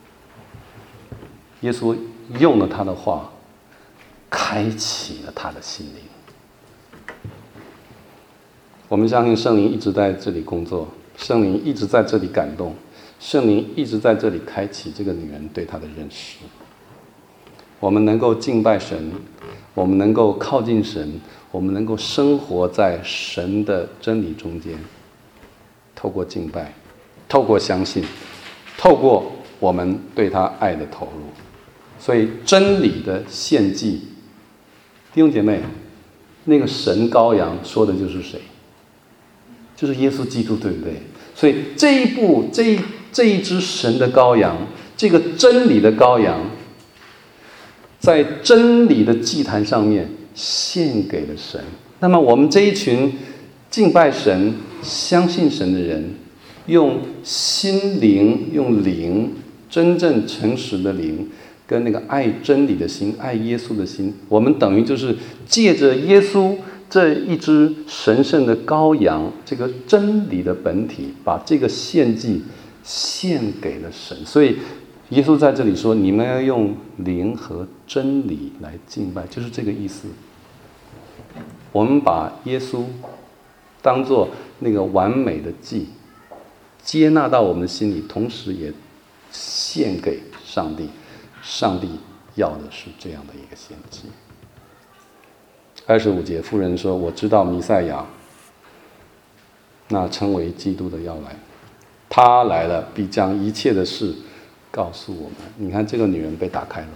B: 耶稣用了他的话，开启了他的心灵。我们相信圣灵一直在这里工作，圣灵一直在这里感动，圣灵一直在这里开启这个女人对他的认识。我们能够敬拜神，我们能够靠近神，我们能够生活在神的真理中间，透过敬拜，透过相信，透过我们对他爱的投入。所以真理的献祭，弟兄姐妹，那个神羔羊说的就是谁？就是耶稣基督，对不对？所以这一只神的羔羊，这个真理的羔羊，在真理的祭坛上面献给了神。那么我们这一群敬拜神、相信神的人，用心灵、用灵，真正诚实的灵，跟那个爱真理的心、爱耶稣的心，我们等于就是借着耶稣这一只神圣的羔羊，这个真理的本体，把这个献祭献给了神。所以耶稣在这里说，你们要用灵和真理来敬拜，就是这个意思。我们把耶稣当作那个完美的祭，接纳到我们的心里，同时也献给上帝。上帝要的是这样的一个献祭。25节，妇人说：“我知道弥赛亚，那称为基督的要来，他来了，必将一切的事告诉我们。”你看，这个女人被打开了，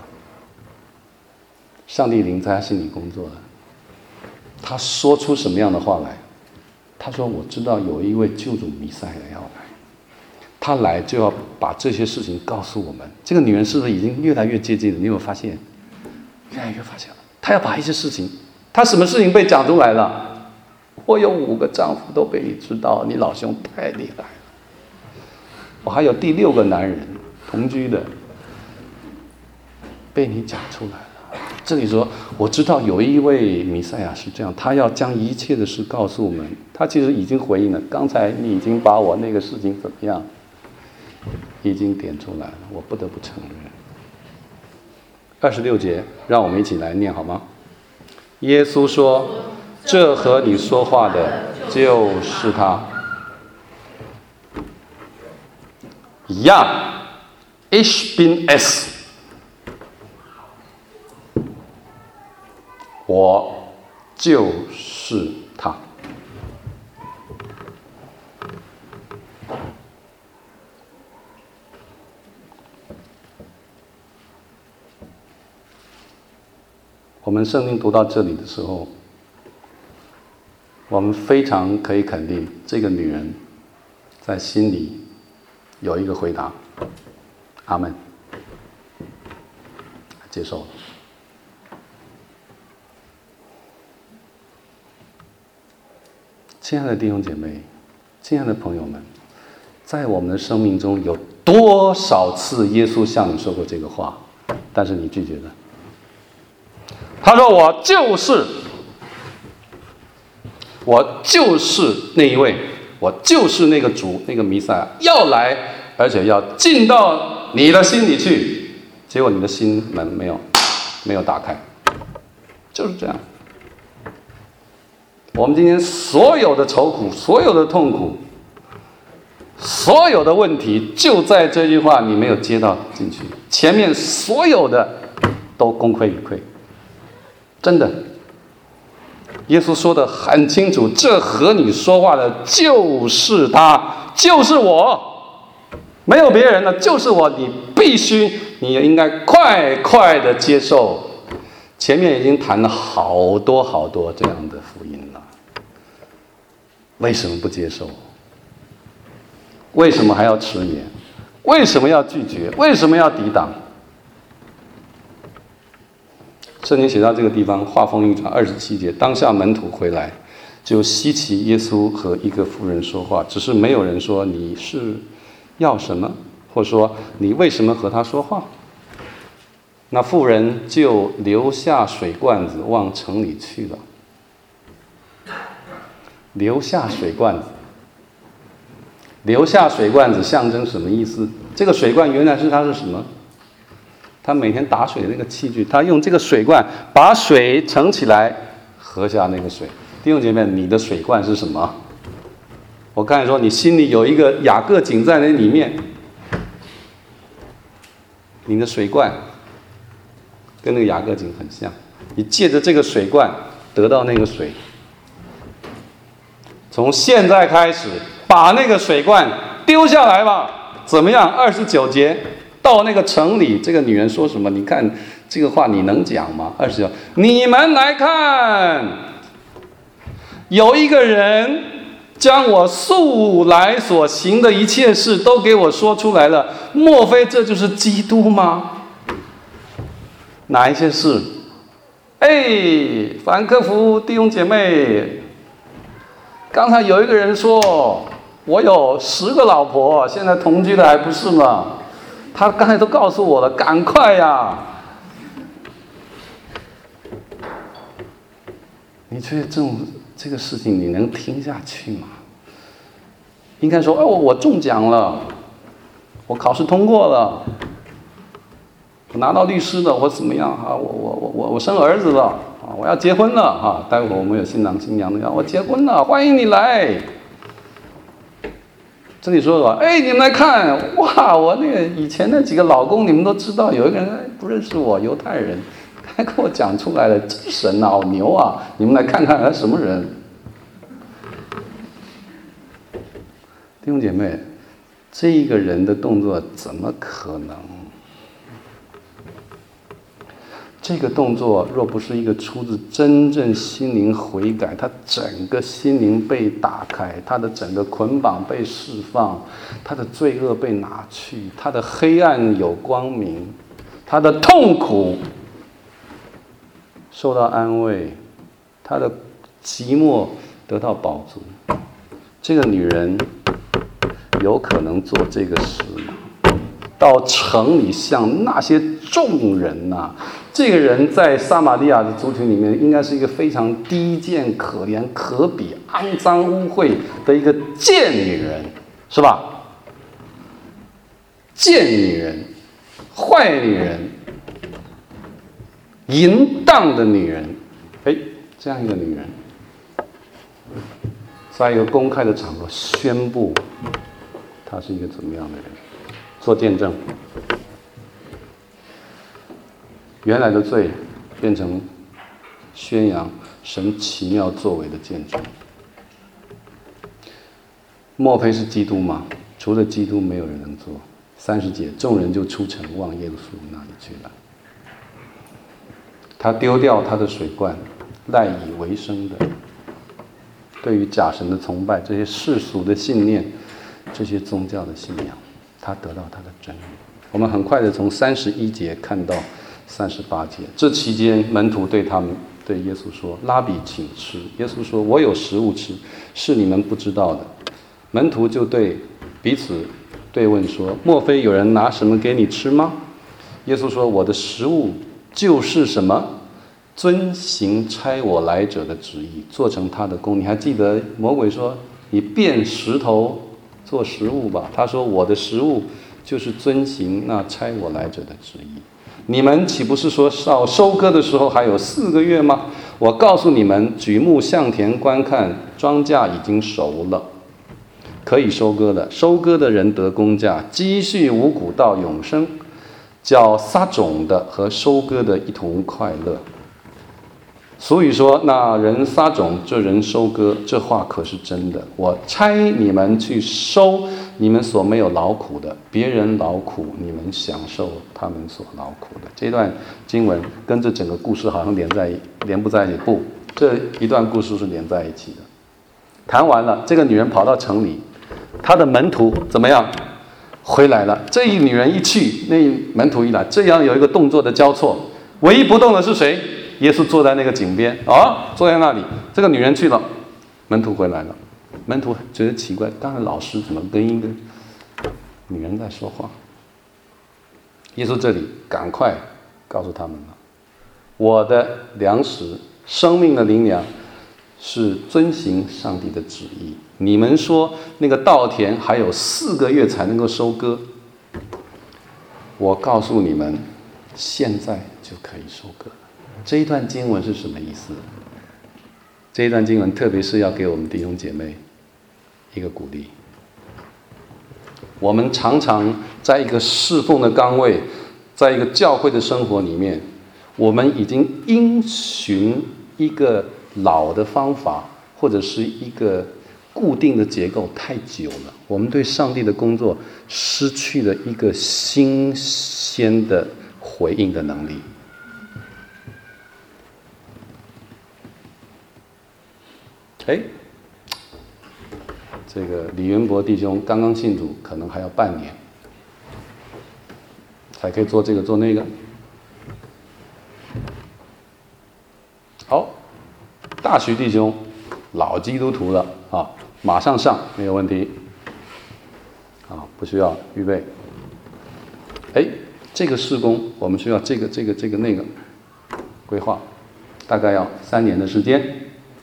B: 上帝灵在她心里工作了。她说出什么样的话来？她说：“我知道有一位救主弥赛亚要来，他来就要把这些事情告诉我们。”这个女人是不是已经越来越接近了？你有没有发现？越来越发现了，她要把一些事情，她什么事情被讲出来了？我有5个丈夫都被你知道，你老兄太厉害了。我还有第6个男人同居的，被你讲出来了。这里说，我知道有一位弥赛亚是这样，他要将一切的事告诉我们。他其实已经回应了，刚才你已经把我那个事情怎么样，已经点出来了，我不得不承认。 26节，让我们一起来念好吗？耶稣说：“这和你说话的就是他。” Ja, ich bin es。我就是他。我们圣经读到这里的时候，我们非常可以肯定，这个女人在心里有一个回答：阿们，接受了。亲爱的弟兄姐妹，亲爱的朋友们，在我们的生命中有多少次耶稣向你说过这个话，但是你拒绝了？他说：“我就是那一位，我就是那个主，那个弥赛亚要来，而且要进到你的心里去。”结果你的心门没有打开，就是这样。我们今天所有的愁苦，所有的痛苦，所有的问题，就在这句话你没有接到进去，前面所有的都功亏一篑。真的，耶稣说得很清楚，这和你说话的就是他，就是我，没有别人了，就是我。你必须，你也应该快的接受。前面已经谈了好多这样的福音了，为什么不接受？为什么还要迟延？为什么要拒绝？为什么要抵挡？圣经写到这个地方，话锋一转，27节，当下门徒回来，就稀奇耶稣和一个妇人说话，只是没有人说你是要什么，或说你为什么和他说话。那妇人就留下水罐子往城里去了。留下水罐子，留下水罐子象征什么意思？这个水罐原来是它是什么？他每天打水的那个器具，他用这个水罐把水盛起来，喝下那个水。弟兄姐妹，你的水罐是什么？我刚才说你心里有一个雅各井在那里面，你的水罐跟那个雅各井很像，你借着这个水罐得到那个水。从现在开始，把那个水罐丢下来吧。怎么样？29节。到那个城里，这个女人说什么？你看这个话你能讲吗？29，你们来看，有一个人将我素来所行的一切事都给我说出来了，莫非这就是基督吗？哪一些事？法兰克福弟兄姐妹，刚才有一个人说，我有10个老婆，现在同居的还不是吗？他刚才都告诉我了，赶快呀！你觉得这个事情你能听下去吗？应该说，我中奖了，我考试通过了，我拿到律师了，我怎么样啊？我生儿子了啊！我要结婚了啊！待会儿我们有新郎新娘的要我结婚了，欢迎你来。这里说了，你们来看，哇，我那个以前那几个老公，你们都知道，有一个人不认识我，犹太人，还跟我讲出来了，真神啊，好牛啊！你们来看看他什么人？弟兄姐妹，这一个人的动作怎么可能？这个动作若不是一个出自真正心灵悔改，他整个心灵被打开，他的整个捆绑被释放，他的罪恶被拿去，他的黑暗有光明，他的痛苦受到安慰，他的寂寞得到饱足。这个女人有可能做这个事吗？到城里向那些众人啊，这个人在撒玛利亚的族群里面应该是一个非常低贱可怜可比肮脏污秽的一个贱女人，是吧？贱女人，坏女人， 淫荡的女人。这样一个女人，在一个公开的场合宣布她是一个怎么样的人，做见证。原来的罪变成宣扬神奇妙作为的见证。莫非是基督吗？除了基督，没有人能做。30节，众人就出城往耶稣那里去了。他丢掉他的水罐，赖以为生的，对于假神的崇拜，这些世俗的信念，这些宗教的信仰，他得到他的真理。我们很快的从31节看到38节，这期间门徒对耶稣说：“拉比，请吃。”耶稣说：“我有食物吃，是你们不知道的。”门徒就彼此对问说：“莫非有人拿什么给你吃吗？”耶稣说：“我的食物就是什么？遵行差我来者的旨意，做成他的工。”你还记得魔鬼说：“你变石头做食物吧。”他说：“我的食物就是遵行那差我来者的旨意。你们岂不是说到收割的时候还有4个月吗？我告诉你们，举目向田观看，庄稼已经熟了，可以收割了。收割的人得工价，积蓄五谷到永生，叫撒种的和收割的一同快乐。”所以说，那人撒种，这人收割，这话可是真的。我差你们去收你们所没有劳苦的，别人劳苦，你们享受他们所劳苦的。这段经文跟这整个故事好像连不在一起，不，这一段故事是连在一起的。谈完了，这个女人跑到城里，她的门徒怎么样？回来了。这一女人一去，那门徒一来，这样有一个动作的交错，唯一不动的是谁？耶稣坐在那个井边，坐在那里。这个女人去了，门徒回来了。门徒觉得奇怪，当然老师怎么跟一个女人在说话？耶稣这里赶快告诉他们了：我的粮食，生命的灵粮，是遵行上帝的旨意。你们说那个稻田还有4个月才能够收割，我告诉你们，现在就可以收割了。这一段经文是什么意思？这一段经文特别是要给我们弟兄姐妹一个鼓励。我们常常在一个侍奉的岗位，在一个教会的生活里面，我们已经因循一个老的方法，或者是一个固定的结构太久了，我们对上帝的工作失去了一个新鲜的回应的能力。这个李元博弟兄刚刚信主，可能还要半年才可以做这个做那个。好，大徐弟兄老基督徒了啊，马上上没有问题啊，不需要预备。这个事工我们需要这个那个规划，大概要3年的时间。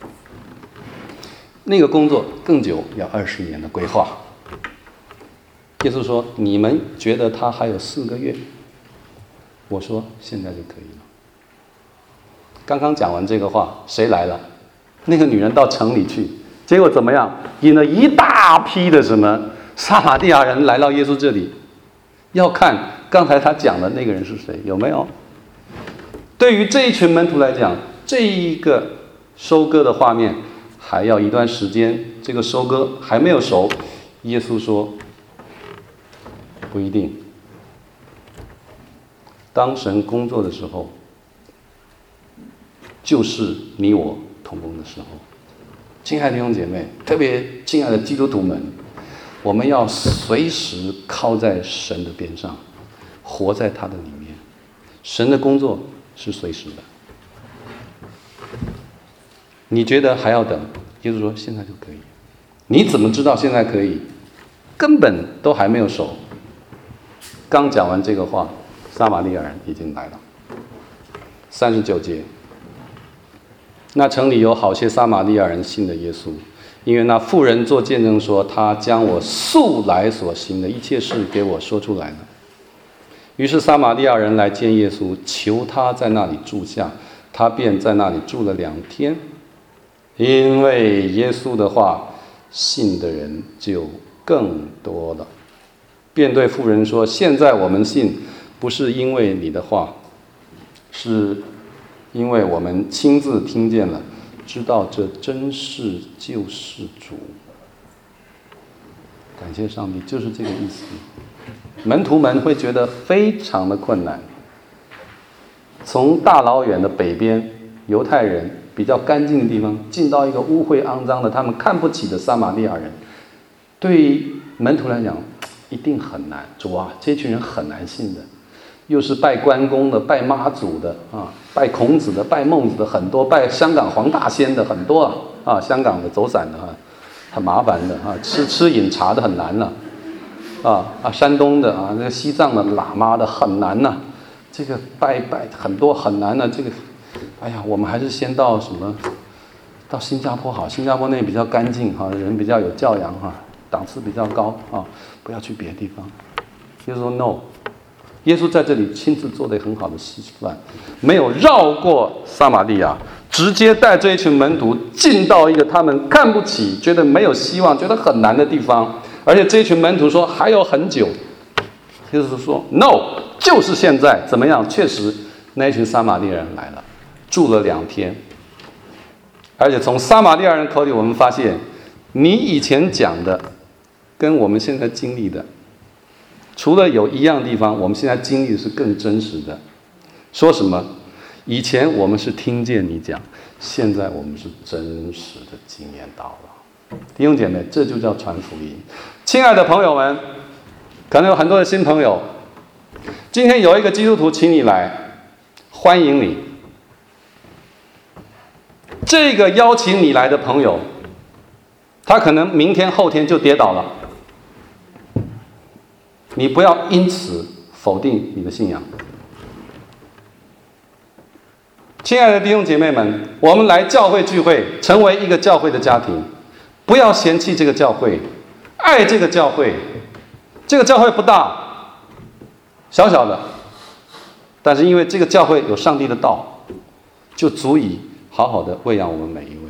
B: 那个工作更久，要20年的规划。耶稣说：“你们觉得他还有4个月？”我说：“现在就可以了。”刚刚讲完这个话，谁来了？那个女人到城里去，结果怎么样？引了一大批的什么撒玛利亚人来到耶稣这里，要看刚才他讲的那个人是谁，有没有？对于这一群门徒来讲，这一个收割的画面还要一段时间，这个收割还没有熟。耶稣说：“不一定。当神工作的时候，就是你我同工的时候。”亲爱的弟兄姐妹，特别亲爱的基督徒们，我们要随时靠在神的边上，活在他的里面。神的工作是随时的。你觉得还要等？耶稣说现在就可以。你怎么知道现在可以？根本都还没有熟。刚讲完这个话，撒玛利亚人已经来了。39节，那城里有好些撒玛利亚人信了耶稣，因为那妇人做见证说，他将我素来所行的一切事给我说出来了。 于是撒玛利亚人来见耶稣，求他在那里住下，他便在那里住了2天。因为耶稣的话，信的人就更多了，便对妇人说：现在我们信，不是因为你的话，是因为我们亲自听见了，知道这真是救世主。感谢上帝，就是这个意思。门徒们会觉得非常的困难，从大老远的北边犹太人比较干净的地方，进到一个污秽肮脏的他们看不起的撒玛利亚人，对于门徒来讲一定很难。主啊，这群人很难信的，又是拜关公的，拜妈祖的啊，拜孔子的，拜孟子的很多，拜香港黄大仙的很多啊，香港的走散的很麻烦的啊，吃饮茶的很难了山东的那个西藏的喇嘛的很难呐，这个拜很多很难的这个，哎呀，我们还是先到到新加坡好，新加坡那比较干净人比较有教养档次比较高不要去别的地方。耶稣说 no， 耶稣在这里亲自做了很好的示范，没有绕过撒玛利亚，直接带这一群门徒进到一个他们看不起、觉得没有希望、觉得很难的地方。而且这群门徒说还有很久，耶稣说 no， 就是现在。怎么样？确实那一群撒玛利亚人来了，住了2天。而且从撒玛利亚人口里我们发现，你以前讲的跟我们现在经历的，除了有一样地方我们现在经历的是更真实的。说什么？以前我们是听见你讲，现在我们是真实的经验到了。弟兄姐妹，这就叫传福音。亲爱的朋友们，可能有很多的新朋友，今天有一个基督徒请你来，欢迎你。这个邀请你来的朋友，他可能明天后天就跌倒了，你不要因此否定你的信仰。亲爱的弟兄姐妹们，我们来教会聚会，成为一个教会的家庭，不要嫌弃这个教会，爱这个教会。这个教会不大，小小的，但是因为这个教会有上帝的道，就足以好好的喂养我们每一位。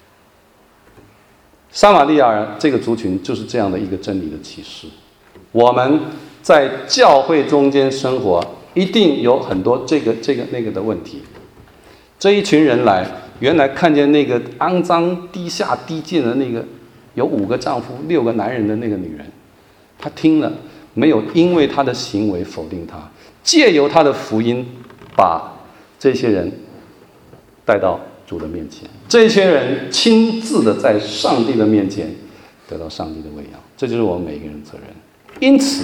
B: 撒玛利亚人这个族群就是这样的一个真理的启示。我们在教会中间生活，一定有很多这个那个的问题。这一群人来，原来看见那个肮脏低下低贱的那个有5个丈夫6个男人的那个女人，她听了没有因为她的行为否定她，借由她的福音把这些人带到主的面前，这些人亲自的在上帝的面前得到上帝的喂养，这就是我们每一个人的责任。因此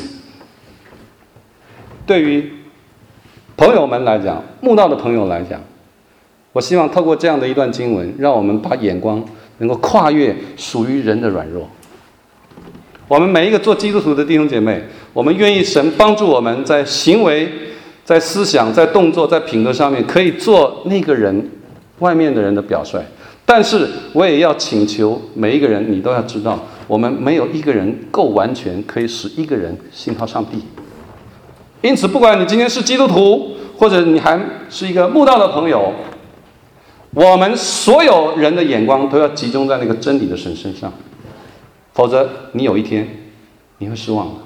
B: 对于朋友们来讲，慕道的朋友来讲，我希望透过这样的一段经文，让我们把眼光能够跨越属于人的软弱。我们每一个做基督徒的弟兄姐妹，我们愿意神帮助我们在行为、在思想、在动作、在品格上面，可以做那个人外面的人的表率。但是我也要请求每一个人，你都要知道，我们没有一个人够完全可以使一个人信靠上帝。因此，不管你今天是基督徒，或者你还是一个慕道的朋友，我们所有人的眼光都要集中在那个真理的神身上，否则你有一天你会失望的。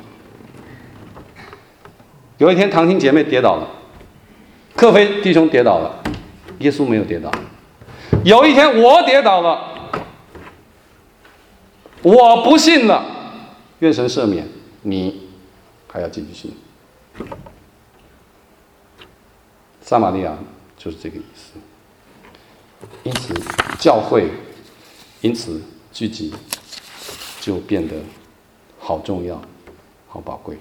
B: 有一天堂兄姐妹跌倒了，克菲弟兄跌倒了，耶稣没有跌倒。有一天我跌倒了，我不信了，愿神赦免，你还要继续信。撒玛利亚就是这个意思。因此教会因此聚集就变得好重要、好宝贵。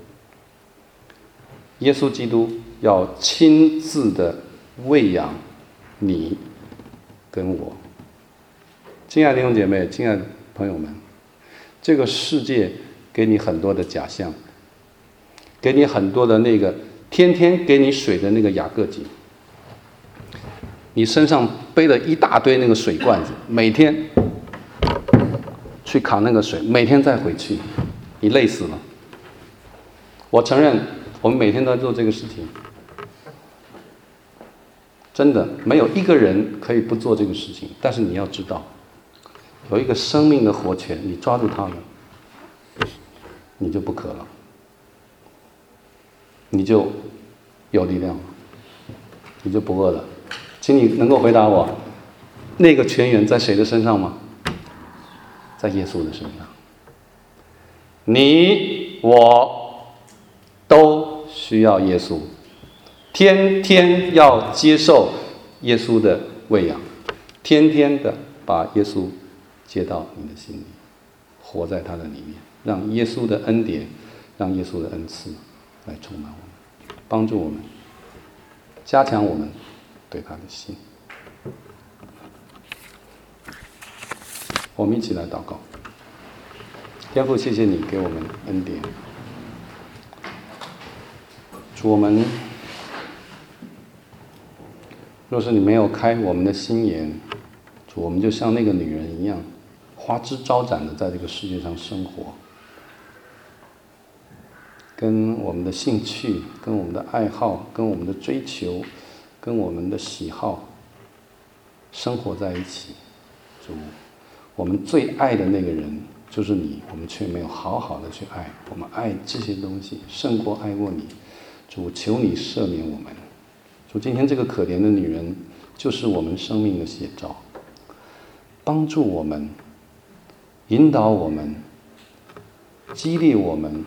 B: 耶稣基督要亲自的喂养你跟我。亲爱的弟兄姐妹，亲爱的朋友们，这个世界给你很多的假象，给你很多的那个天天给你水的那个雅各井，你身上背了一大堆那个水罐子，每天去扛那个水，每天再回去，你累死了。我承认我们每天都在做这个事情，真的没有一个人可以不做这个事情。但是你要知道，有一个生命的活泉，你抓住它了，你就不渴了，你就有力量了，你就不饿了。请你能够回答我，那个泉源在谁的身上吗？在耶稣的身上。你我都需要耶稣，天天要接受耶稣的喂养，天天的把耶稣接到你的心里，活在他的里面，让耶稣的恩典，让耶稣的恩赐来充满我们，帮助我们，加强我们对他的心。我们一起来祷告。天父，谢谢你给我们恩典。主，我们若是你没有开我们的心眼，主，我们就像那个女人一样，花枝招展的在这个世界上生活，跟我们的兴趣、跟我们的爱好、跟我们的追求、跟我们的喜好生活在一起。主，我们最爱的那个人就是你，我们却没有好好的去爱。我们爱这些东西胜过爱过你。主，求你赦免我们。主，今天这个可怜的女人就是我们生命的写照，帮助我们，引导我们，激励我们，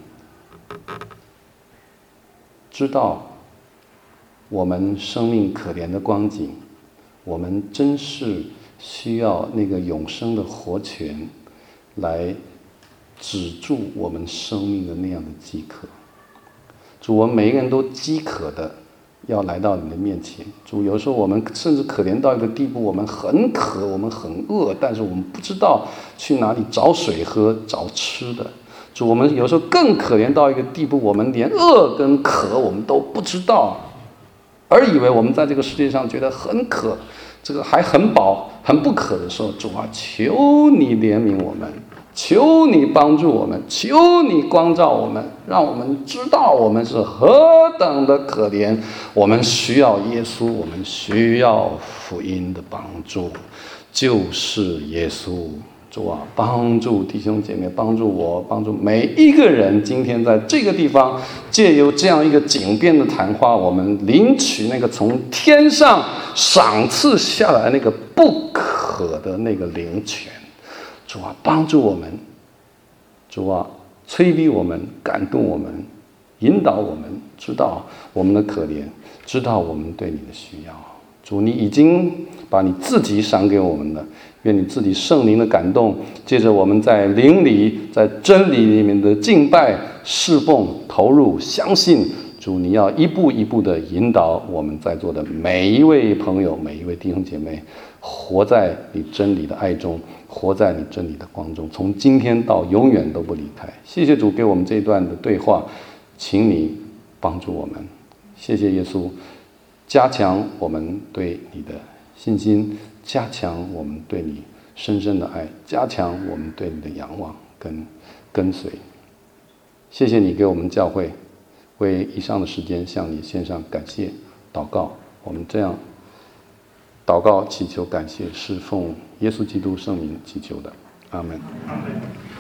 B: 知道我们生命可怜的光景，我们真是需要那个永生的活泉来止住我们生命的那样的饥渴。主，我们每一个人都饥渴的要来到你的面前。主，有时候我们甚至可怜到一个地步，我们很渴，我们很饿，但是我们不知道去哪里找水喝，找吃的。主，我们有时候更可怜到一个地步，我们连饿跟渴我们都不知道，而以为我们在这个世界上觉得很渴，这个还很饱很不渴的时候，主啊，求你怜悯我们，求你帮助我们，求你光照我们，让我们知道我们是何等的可怜，我们需要耶稣，我们需要福音的帮助，就是耶稣。主啊，帮助弟兄姐妹，帮助我，帮助每一个人。今天在这个地方，借由这样一个井边的谈话，我们领取那个从天上赏赐下来那个不可的那个灵泉。主啊，帮助我们，主啊，催逼我们，感动我们，引导我们，知道我们的可怜，知道我们对你的需要。主，你已经把你自己赏给我们了，愿你自己圣灵的感动，借着我们在灵里、在真理里面的敬拜、侍奉、投入、相信。主，你要一步一步的引导我们在座的每一位朋友、每一位弟兄姐妹，活在你真理的爱中，活在你真理的光中，从今天到永远都不离开。谢谢主给我们这一段的对话，请你帮助我们。谢谢耶稣，加强我们对你的信心，加强我们对你深深的爱，加强我们对你的仰望跟随。谢谢你给我们教会，为以上的时间向你献上感谢祷告。我们这样祷告祈求感谢，是奉耶稣基督圣名祈求的，阿们。